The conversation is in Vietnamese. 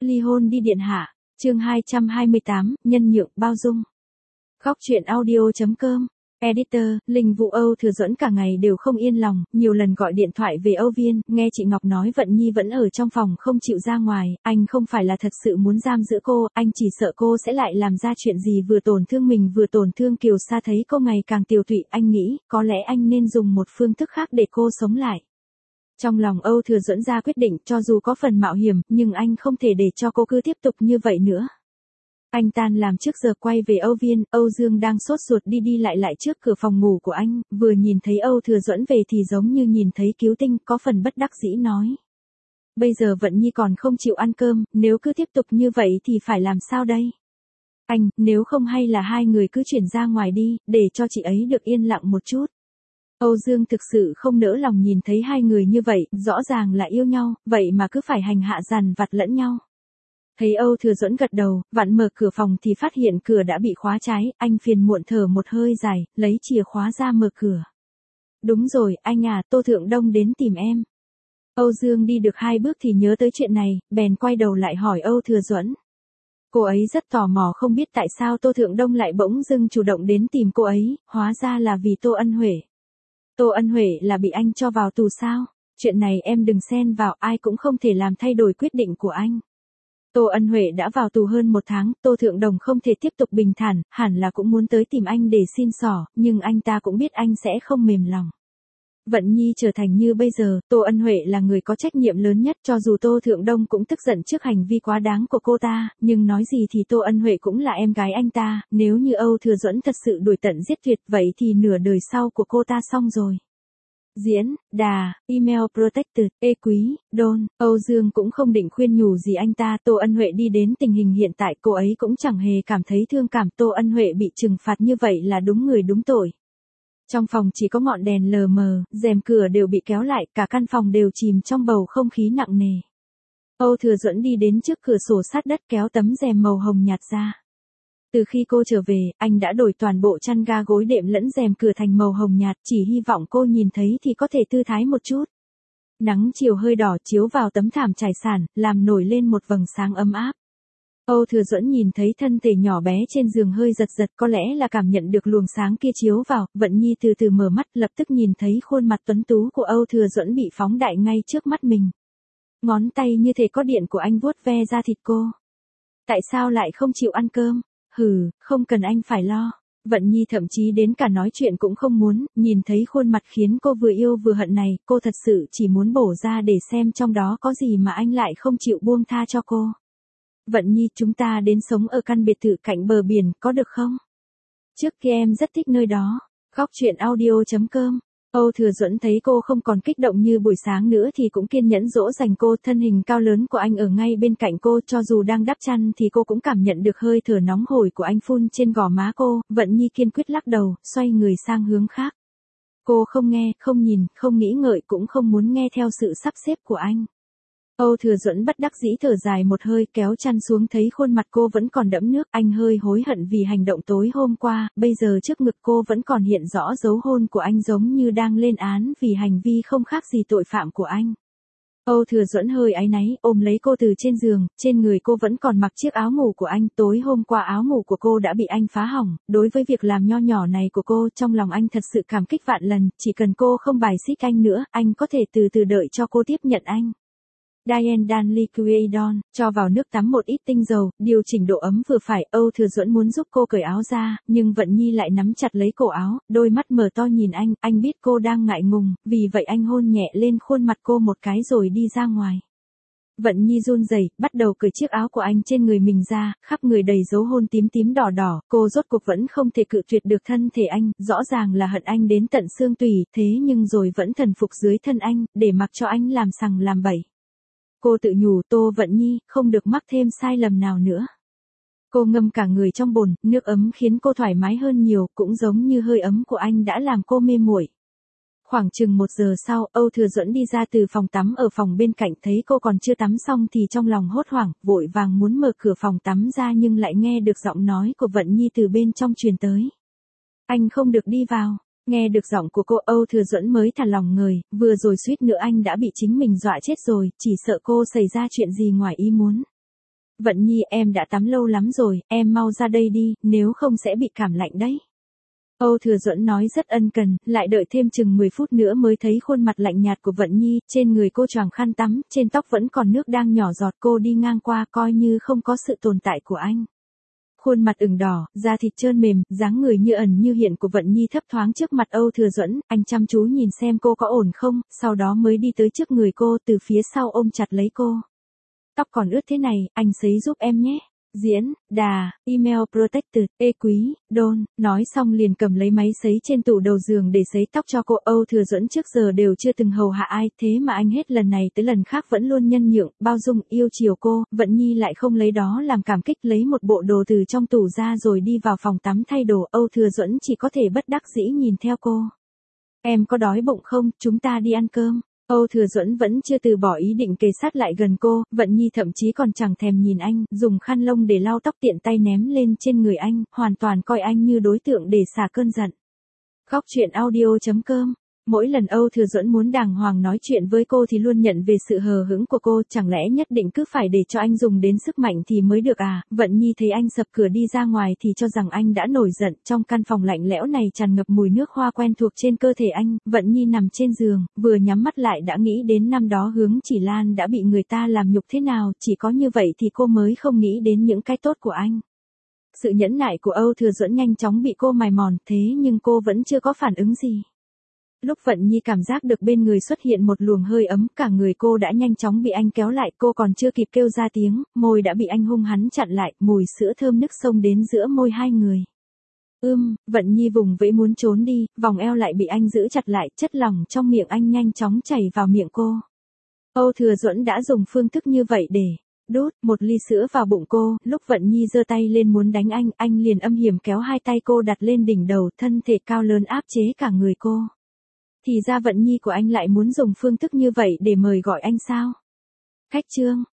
Ly hôn đi điện hạ. Chương 228, nhân nhượng bao dung. Góc truyện audio.com. Editor, Linh Vũ. Âu Thừa Duẫn cả ngày đều không yên lòng, nhiều lần gọi điện thoại về Âu Viên, nghe chị Ngọc nói Vận Nhi vẫn ở trong phòng không chịu ra ngoài, anh không phải là thật sự muốn giam giữ cô, anh chỉ sợ cô sẽ lại làm ra chuyện gì vừa tổn thương mình vừa tổn thương Kiều Sa. Thấy cô ngày càng tiều tụy, anh nghĩ, có lẽ anh nên dùng một phương thức khác để cô sống lại. Trong lòng Âu Thừa Duẫn ra quyết định, cho dù có phần mạo hiểm, nhưng anh không thể để cho cô cứ tiếp tục như vậy nữa. Anh tan làm trước giờ quay về Âu Viên, Âu Dương đang sốt ruột đi đi lại trước cửa phòng ngủ của anh, vừa nhìn thấy Âu Thừa Duẫn về thì giống như nhìn thấy cứu tinh, có phần bất đắc dĩ nói. Bây giờ Vận Nhi còn không chịu ăn cơm, nếu cứ tiếp tục như vậy thì phải làm sao đây? Anh, nếu không hay là hai người cứ chuyển ra ngoài đi, để cho chị ấy được yên lặng một chút. Âu Dương thực sự không nỡ lòng nhìn thấy hai người như vậy, rõ ràng là yêu nhau, vậy mà cứ phải hành hạ dằn vặt lẫn nhau. Thấy Âu Thừa Duẫn gật đầu, vặn mở cửa phòng thì phát hiện cửa đã bị khóa trái, anh phiền muộn thở một hơi dài, lấy chìa khóa ra mở cửa. Đúng rồi, anh à, Tô Thượng Đông đến tìm em. Âu Dương đi được 2 bước thì nhớ tới chuyện này, bèn quay đầu lại hỏi Âu Thừa Duẫn. Cô ấy rất tò mò không biết tại sao Tô Thượng Đông lại bỗng dưng chủ động đến tìm cô ấy, hóa ra là vì Tô Ân Huệ. Tô Ân Huệ là bị anh cho vào tù sao? Chuyện này em đừng xen vào, ai cũng không thể làm thay đổi quyết định của anh. Tô Ân Huệ đã vào tù hơn 1 tháng, Tô Thượng Đồng không thể tiếp tục bình thản, hẳn là cũng muốn tới tìm anh để xin xỏ, nhưng anh ta cũng biết anh sẽ không mềm lòng. Vận Nhi trở thành như bây giờ, Tô Ân Huệ là người có trách nhiệm lớn nhất, cho dù Tô Thượng Đông cũng tức giận trước hành vi quá đáng của cô ta, nhưng nói gì thì Tô Ân Huệ cũng là em gái anh ta, nếu như Âu Thừa Duẫn thật sự đuổi tận giết tuyệt vậy thì nửa đời sau của cô ta xong rồi. Diễn, Đà, Email Protected, Ê Quý, Đôn, Âu Dương cũng không định khuyên nhủ gì anh ta. Tô Ân Huệ đi đến tình hình hiện tại cô ấy cũng chẳng hề cảm thấy thương cảm. Tô Ân Huệ bị trừng phạt như vậy là đúng người đúng tội. Trong phòng chỉ có ngọn đèn lờ mờ, rèm cửa đều bị kéo lại, cả căn phòng đều chìm trong bầu không khí nặng nề. Âu Thừa Duẫn đi đến trước cửa sổ sát đất kéo tấm rèm màu hồng nhạt ra. Từ khi cô trở về, anh đã đổi toàn bộ chăn ga gối đệm lẫn rèm cửa thành màu hồng nhạt, chỉ hy vọng cô nhìn thấy thì có thể thư thái một chút. Nắng chiều hơi đỏ chiếu vào tấm thảm trải sàn, làm nổi lên một vầng sáng ấm áp. Âu Thừa Duẫn nhìn thấy thân thể nhỏ bé trên giường hơi giật giật, có lẽ là cảm nhận được luồng sáng kia chiếu vào, Vận Nhi từ từ mở mắt, lập tức nhìn thấy khuôn mặt tuấn tú của Âu Thừa Duẫn bị phóng đại ngay trước mắt mình. Ngón tay như thể có điện của anh vuốt ve da thịt cô. Tại sao lại không chịu ăn cơm? Hừ, không cần anh phải lo. Vận Nhi thậm chí đến cả nói chuyện cũng không muốn, nhìn thấy khuôn mặt khiến cô vừa yêu vừa hận này, cô thật sự chỉ muốn bổ ra để xem trong đó có gì mà anh lại không chịu buông tha cho cô. Vận Nhi, chúng ta đến sống ở căn biệt thự cạnh bờ biển, có được không? Trước kia em rất thích nơi đó. Góc truyện audio.com. Âu Thừa Duẫn thấy cô không còn kích động như buổi sáng nữa thì cũng kiên nhẫn dỗ dành cô, thân hình cao lớn của anh ở ngay bên cạnh cô, cho dù đang đắp chăn thì cô cũng cảm nhận được hơi thở nóng hổi của anh phun trên gò má cô. Vận Nhi kiên quyết lắc đầu, xoay người sang hướng khác. Cô không nghe, không nhìn, không nghĩ ngợi cũng không muốn nghe theo sự sắp xếp của anh. Âu Thừa Duẫn bất đắc dĩ thở dài một hơi, kéo chăn xuống thấy khuôn mặt cô vẫn còn đẫm nước, anh hơi hối hận vì hành động tối hôm qua, bây giờ trước ngực cô vẫn còn hiện rõ dấu hôn của anh giống như đang lên án vì hành vi không khác gì tội phạm của anh. Âu Thừa Duẫn hơi áy náy, ôm lấy cô từ trên giường, trên người cô vẫn còn mặc chiếc áo ngủ của anh, tối hôm qua áo ngủ của cô đã bị anh phá hỏng, đối với việc làm nho nhỏ này của cô, trong lòng anh thật sự cảm kích vạn lần, chỉ cần cô không bài xích anh nữa, anh có thể từ từ đợi cho cô tiếp nhận anh. Diane Dan Liquidon, cho vào nước tắm một ít tinh dầu, điều chỉnh độ ấm vừa phải. Âu Thừa Duẫn muốn giúp cô cởi áo ra, nhưng Vận Nhi lại nắm chặt lấy cổ áo, đôi mắt mở to nhìn anh biết cô đang ngại ngùng, vì vậy anh hôn nhẹ lên khuôn mặt cô một cái rồi đi ra ngoài. Vận Nhi run rẩy, bắt đầu cởi chiếc áo của anh trên người mình ra, khắp người đầy dấu hôn tím tím đỏ đỏ, cô rốt cuộc vẫn không thể cự tuyệt được thân thể anh, rõ ràng là hận anh đến tận xương tủy, thế nhưng rồi vẫn thần phục dưới thân anh, để mặc cho anh làm sằng làm bậy. Cô tự nhủ Tô Vận Nhi, không được mắc thêm sai lầm nào nữa. Cô ngâm cả người trong bồn, nước ấm khiến cô thoải mái hơn nhiều, cũng giống như hơi ấm của anh đã làm cô mê muội. Khoảng chừng 1 giờ sau, Âu Thừa Duẫn đi ra từ phòng tắm ở phòng bên cạnh, thấy cô còn chưa tắm xong thì trong lòng hốt hoảng, vội vàng muốn mở cửa phòng tắm ra nhưng lại nghe được giọng nói của Vận Nhi từ bên trong truyền tới. Anh không được đi vào. Nghe được giọng của cô, Âu Thừa Duẫn mới thả lòng người, vừa rồi suýt nữa anh đã bị chính mình dọa chết rồi, chỉ sợ cô xảy ra chuyện gì ngoài ý muốn. Vận Nhi em đã tắm lâu lắm rồi, em mau ra đây đi, nếu không sẽ bị cảm lạnh đấy. Âu Thừa Duẫn nói rất ân cần, lại đợi thêm chừng 10 phút nữa mới thấy khuôn mặt lạnh nhạt của Vận Nhi, trên người cô choàng khăn tắm, trên tóc vẫn còn nước đang nhỏ giọt, cô đi ngang qua coi như không có sự tồn tại của anh. Khuôn mặt ửng đỏ, da thịt trơn mềm, dáng người như ẩn như hiện của Vận Nhi thấp thoáng trước mặt Âu Thừa Duẫn, anh chăm chú nhìn xem cô có ổn không, sau đó mới đi tới trước người cô, từ phía sau ôm chặt lấy cô. Tóc còn ướt thế này, anh sấy giúp em nhé. Diễn, Đà, Email Protected, Ê Quý, Đôn, nói xong liền cầm lấy máy sấy trên tủ đầu giường để sấy tóc cho cô. Âu Thừa Duẫn trước giờ đều chưa từng hầu hạ ai, thế mà anh hết lần này tới lần khác vẫn luôn nhân nhượng, bao dung, yêu chiều cô. Vận Nhi lại không lấy đó làm cảm kích, lấy một bộ đồ từ trong tủ ra rồi đi vào phòng tắm thay đồ. Âu Thừa Duẫn chỉ có thể bất đắc dĩ nhìn theo cô. Em có đói bụng không, chúng ta đi ăn cơm. Âu Thừa Duẫn vẫn chưa từ bỏ ý định kề sát lại gần cô, Vận Nhi thậm chí còn chẳng thèm nhìn anh, dùng khăn lông để lau tóc tiện tay ném lên trên người anh, hoàn toàn coi anh như đối tượng để xả cơn giận. Khóc chuyện audio.com. Mỗi lần Âu Thừa Duẫn muốn đàng hoàng nói chuyện với cô thì luôn nhận về sự hờ hững của cô, chẳng lẽ nhất định cứ phải để cho anh dùng đến sức mạnh thì mới được à? Vận Nhi thấy anh sập cửa đi ra ngoài thì cho rằng anh đã nổi giận, trong căn phòng lạnh lẽo này tràn ngập mùi nước hoa quen thuộc trên cơ thể anh. Vận Nhi nằm trên giường, vừa nhắm mắt lại đã nghĩ đến năm đó Hướng Chỉ Lan đã bị người ta làm nhục thế nào, chỉ có như vậy thì cô mới không nghĩ đến những cái tốt của anh. Sự nhẫn nại của Âu Thừa Duẫn nhanh chóng bị cô mài mòn, thế nhưng cô vẫn chưa có phản ứng gì. Lúc Vận Nhi cảm giác được bên người xuất hiện một luồng hơi ấm, cả người cô đã nhanh chóng bị anh kéo lại, cô còn chưa kịp kêu ra tiếng, môi đã bị anh hung hăng chặn lại, mùi sữa thơm nức xông đến giữa môi hai người. Vận Nhi vùng vẫy muốn trốn đi, vòng eo lại bị anh giữ chặt lại, chất lỏng trong miệng anh nhanh chóng chảy vào miệng cô. Âu Thừa Duẫn đã dùng phương thức như vậy để đút một ly sữa vào bụng cô, lúc Vận Nhi giơ tay lên muốn đánh anh liền âm hiểm kéo hai tay cô đặt lên đỉnh đầu, thân thể cao lớn áp chế cả người cô. Thì ra Vận Nhi của anh lại muốn dùng phương thức như vậy để mời gọi anh sao? Khách chương.